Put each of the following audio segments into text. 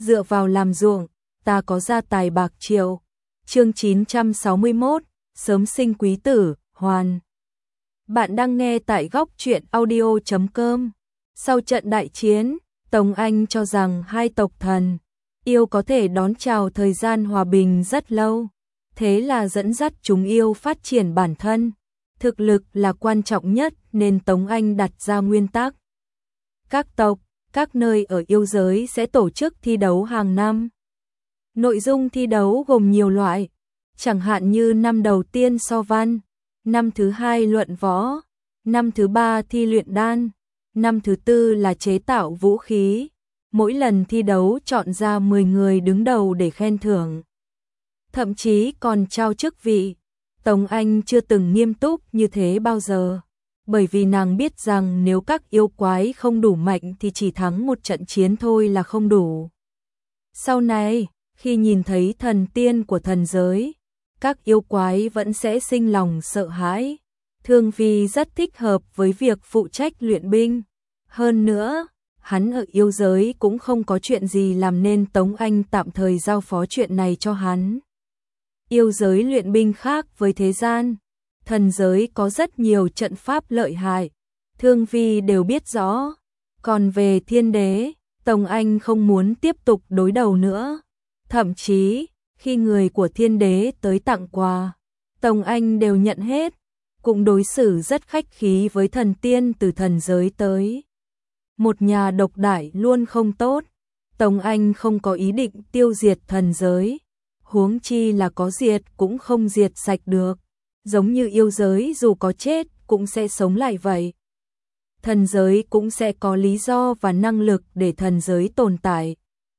dựa vào làm ruộng, ta có gia tài bạc triệu. Chương 961, sớm sinh quý tử, hoàn. Bạn đang nghe tại góc truyện audio.com. Sau trận đại chiến, Tống Anh cho rằng hai tộc thần yêu có thể đón chào thời gian hòa bình rất lâu, thế là dẫn dắt chúng yêu phát triển bản thân. Thực lực là quan trọng nhất nên Tống Anh đặt ra nguyên tắc. Các tộc, các nơi ở yêu giới sẽ tổ chức thi đấu hàng năm. Nội dung thi đấu gồm nhiều loại, chẳng hạn như năm đầu tiên so văn, năm thứ hai luận võ, năm thứ ba thi luyện đan, năm thứ tư là chế tạo vũ khí. Mỗi lần thi đấu chọn ra 10 người đứng đầu để khen thưởng. Thậm chí còn trao chức vị. Tống Anh chưa từng nghiêm túc như thế bao giờ, bởi vì nàng biết rằng nếu các yêu quái không đủ mạnh thì chỉ thắng một trận chiến thôi là không đủ. Sau này, khi nhìn thấy thần tiên của thần giới, các yêu quái vẫn sẽ sinh lòng sợ hãi. Thương Phi rất thích hợp với việc phụ trách luyện binh. Hơn nữa, hắn ở yêu giới cũng không có chuyện gì làm nên Tống Anh tạm thời giao phó chuyện này cho hắn. Yêu giới luyện binh khác với thế gian, thần giới có rất nhiều trận pháp lợi hại, Thương Phi đều biết rõ. Còn về thiên đế, Tống Anh không muốn tiếp tục đối đầu nữa. Thậm chí, khi người của thiên đế tới tặng quà, Tống Anh đều nhận hết, cũng đối xử rất khách khí với thần tiên từ thần giới tới. Một nhà độc đại luôn không tốt, Tống Anh không có ý định tiêu diệt thần giới, huống chi là có diệt cũng không diệt sạch được, giống như yêu giới dù có chết cũng sẽ sống lại vậy. Thần giới cũng sẽ có lý do và năng lực để thần giới tồn tại.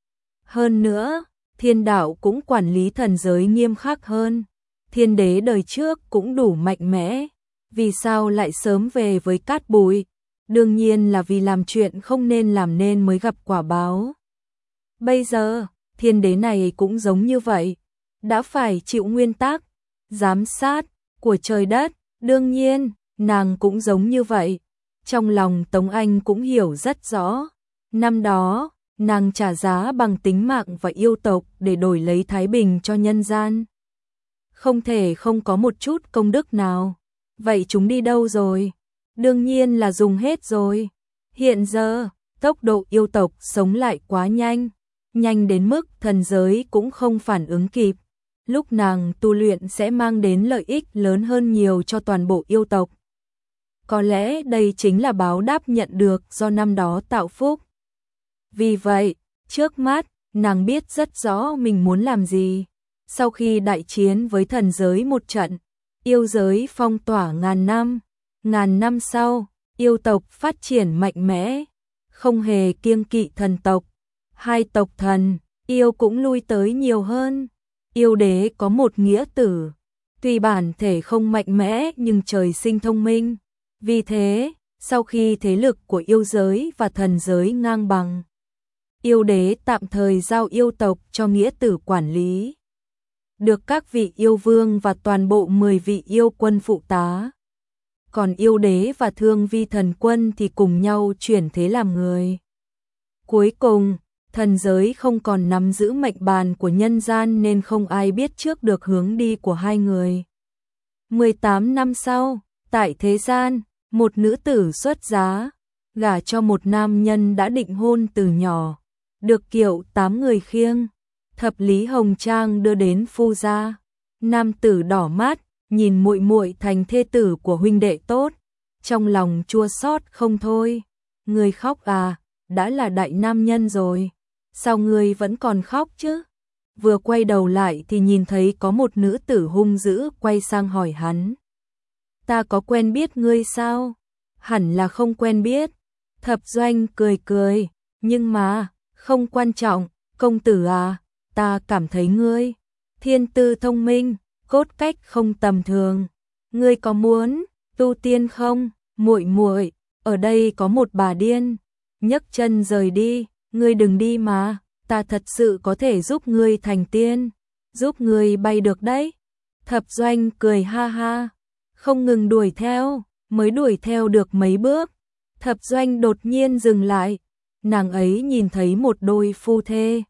Hơn nữa, thiên đạo cũng quản lý thần giới nghiêm khắc hơn. Thiên đế đời trước cũng đủ mạnh mẽ, vì sao lại sớm về với cát bụi? Đương nhiên là vì làm chuyện không nên làm nên mới gặp quả báo. Bây giờ, thiên đế này cũng giống như vậy, đã phải chịu nguyên tắc, giám sát của trời đất, đương nhiên, nàng cũng giống như vậy. Trong lòng Tống Anh cũng hiểu rất rõ, năm đó, nàng trả giá bằng tính mạng và yêu tộc để đổi lấy thái bình cho nhân gian. Không thể không có một chút công đức nào. Vậy chúng đi đâu rồi? Đương nhiên là dùng hết rồi. Hiện giờ, tốc độ yêu tộc sống lại quá nhanh, nhanh đến mức thần giới cũng không phản ứng kịp. Lúc nàng tu luyện sẽ mang đến lợi ích lớn hơn nhiều cho toàn bộ yêu tộc. Có lẽ đây chính là báo đáp nhận được do năm đó tạo phúc. Vì vậy, trước mắt, nàng biết rất rõ mình muốn làm gì. Sau khi đại chiến với thần giới một trận, yêu giới phong tỏa ngàn năm sau, yêu tộc phát triển mạnh mẽ, không hề kiêng kỵ thần tộc. Hai tộc thần, yêu cũng lui tới nhiều hơn. Yêu đế có một nghĩa tử, tuy bản thể không mạnh mẽ nhưng trời sinh thông minh. Vì thế, sau khi thế lực của yêu giới và thần giới ngang bằng, yêu đế tạm thời giao yêu tộc cho nghĩa tử quản lý. Được các vị yêu vương và toàn bộ 10 vị yêu quân phụ tá. Còn yêu đế và Thương Vi thần quân thì cùng nhau chuyển thế làm người. Cuối cùng, thần giới không còn nắm giữ mệnh bàn của nhân gian nên không ai biết trước được hướng đi của hai người. 18 năm sau, tại thế gian, một nữ tử xuất giá, gả cho một nam nhân đã định hôn từ nhỏ, được kiệu 8 người khiêng, thập lý hồng trang đưa đến phu gia. Nam tử đỏ mắt, nhìn muội muội thành thê tử của huynh đệ tốt, trong lòng chua xót không thôi. Ngươi khóc à, đã là đại nam nhân rồi, sao ngươi vẫn còn khóc chứ? Vừa quay đầu lại thì nhìn thấy có một nữ tử hung dữ quay sang hỏi hắn. Ta có quen biết ngươi sao? Hẳn là không quen biết. Thập Doanh cười cười, nhưng mà, không quan trọng, công tử à, ta cảm thấy ngươi thiên tư thông minh, cốt cách không tầm thường. Ngươi có muốn tu tiên không? Muội muội, ở đây có một bà điên. Nhấc chân rời đi, ngươi đừng đi mà, ta thật sự có thể giúp ngươi thành tiên, giúp ngươi bay được đấy. Thập Doanh cười ha ha, không ngừng đuổi theo, mới đuổi theo được mấy bước. Thập Doanh đột nhiên dừng lại, nàng ấy nhìn thấy một đôi phu thê,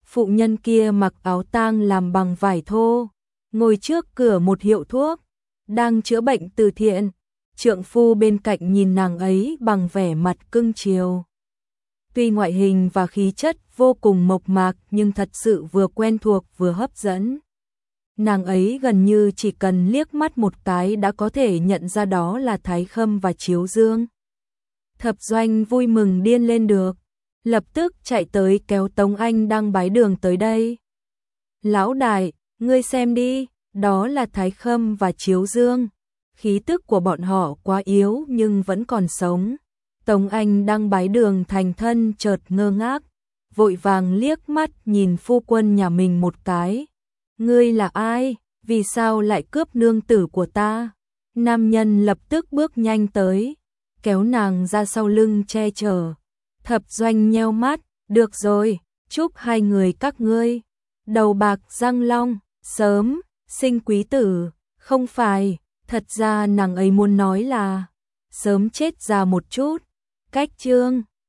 Phụ nhân kia mặc áo tang làm bằng vải thô, ngồi trước cửa một hiệu thuốc, đang chữa bệnh từ thiện. Trượng phu bên cạnh nhìn nàng ấy bằng vẻ mặt cưng chiều. Tuy ngoại hình và khí chất vô cùng mộc mạc nhưng thật sự vừa quen thuộc vừa hấp dẫn. Nàng ấy gần như chỉ cần liếc mắt một cái đã có thể nhận ra đó là Thái Khâm và Chiếu Dương. Thập Doanh vui mừng điên lên được, lập tức chạy tới kéo Tống Anh đang bái đường tới đây. Lão đại, ngươi xem đi, đó là Thái Khâm và Chiếu Dương. Khí tức của bọn họ quá yếu nhưng vẫn còn sống. Tống Anh đang bái đường thành thân chợt ngơ ngác, vội vàng liếc mắt nhìn phu quân nhà mình một cái. Ngươi là ai? Vì sao lại cướp nương tử của ta? Nam nhân lập tức bước nhanh tới, kéo nàng ra sau lưng che chở. Thập Doanh nheo mắt, được rồi, chúc hai người các ngươi đầu bạc răng long, sớm sinh quý tử. Không phải, thật ra nàng ấy muốn nói là sớm chết già một chút. Cách Chương